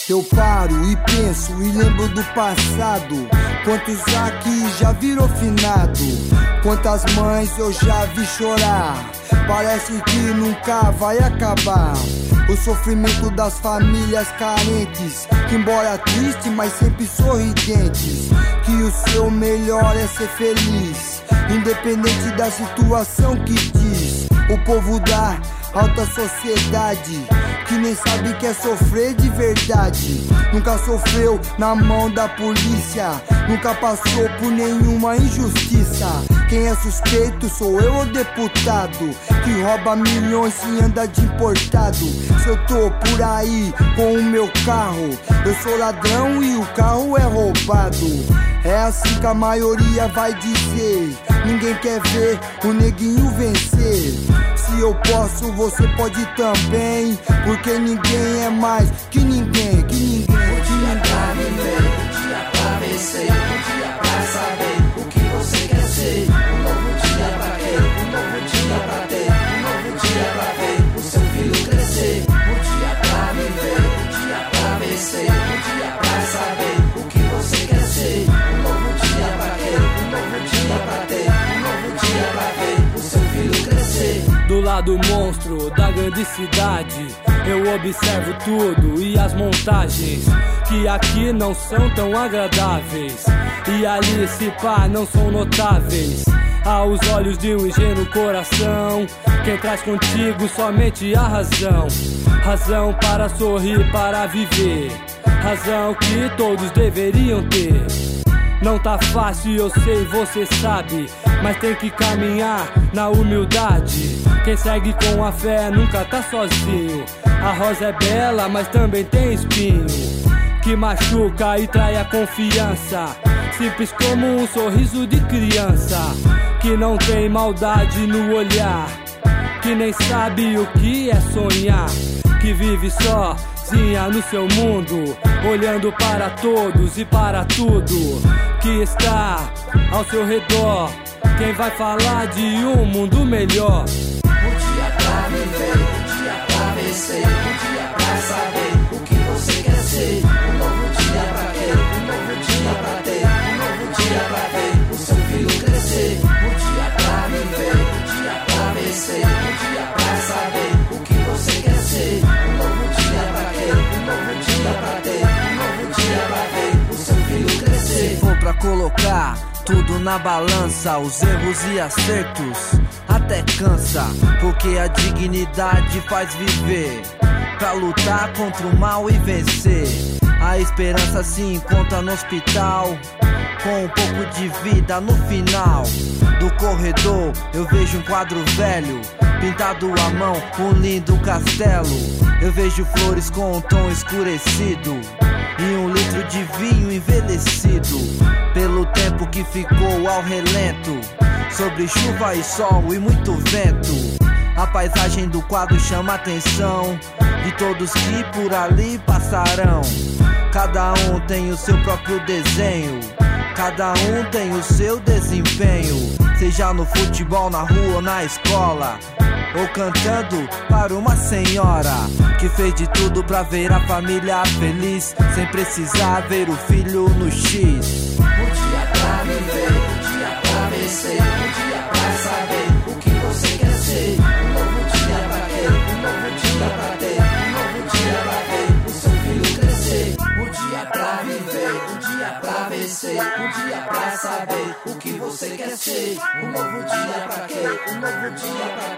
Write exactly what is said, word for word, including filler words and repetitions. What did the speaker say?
Eu paro e penso e lembro do passado. Quantos aqui já viram finado? Quantas mães eu já vi chorar? Parece que nunca vai acabar. O sofrimento das famílias carentes, que embora triste, mas sempre sorridentes. Que o seu melhor é ser feliz, independente da situação que diz. O povo da alta sociedade, que nem sabe que é sofrer de verdade. Nunca sofreu na mão da polícia, nunca passou por nenhuma injustiça. Quem é suspeito sou eu, o deputado, que rouba milhões e anda de importado. Se eu tô por aí com o meu carro, eu sou ladrão e o carro é roubado. É assim que a maioria vai dizer. Ninguém quer ver o neguinho vencer. Se eu posso, você pode também, porque ninguém é mais que ninguém, que ninguém, que Um dia ninguém. pra viver, um dia pra vencer, um dia pra saber o que você quer ser. Um novo dia pra quê? Um novo dia pra ter, um novo dia pra ver o seu filho crescer. Um dia pra viver, um dia pra vencer, um dia pra saber o que você quer ser. Um novo dia pra quê? Um novo dia pra ter, um novo dia pra ver o seu filho crescer. Do lado monstro da grande cidade, eu observo tudo e as montagens que aqui não são tão agradáveis, e ali se pá não são notáveis aos olhos de um ingênuo coração. Quem traz contigo somente a razão, razão para sorrir, para viver, razão que todos deveriam ter. Não tá fácil, eu sei, você sabe, mas tem que caminhar na humildade. Quem segue com a fé nunca tá sozinho. A rosa é bela, mas também tem espinho que machuca e trai a confiança. Simples como um sorriso de criança, que não tem maldade no olhar, que nem sabe o que é sonhar, que vive sozinha no seu mundo, olhando para todos e para tudo que está ao seu redor. Quem vai falar de um mundo melhor? Um dia pra viver, um dia pra vencer, um dia pra saber o que você quer ser. Um novo dia pra quê? Um novo dia pra ter, um novo dia pra ver o seu filho crescer. Um dia pra viver, um dia pra vencer, um dia pra saber o que você quer ser. Um novo dia pra quê? Um novo dia pra ter, um novo dia pra ver o seu filho crescer. Se for pra colocar tudo na balança, os erros e acertos até cansa, porque a dignidade faz viver, pra lutar contra o mal e vencer. A esperança se encontra no hospital, com um pouco de vida no final do corredor. Eu vejo um quadro velho, pintado à mão, um lindo castelo. Eu vejo flores com um tom escurecido e um litro de vinho envelhecido pelo tempo que ficou ao relento, sobre chuva e sol e muito vento. A paisagem do quadro chama a atenção de todos que por ali passarão. Cada um tem o seu próprio desenho, cada um tem o seu desempenho, seja no futebol, na rua ou na escola, ou cantando para uma senhora que fez de tudo pra ver a família feliz, sem precisar ver o filho no X. Um dia pra viver, um dia pra vencer, um dia pra saber o que você quer ser. Um novo dia pra quê? Um novo dia pra ter, um novo dia pra ver o seu filho crescer. Um dia pra viver, um dia pra vencer, um dia pra saber o que você quer ser. Um novo dia pra quê? Um novo dia pra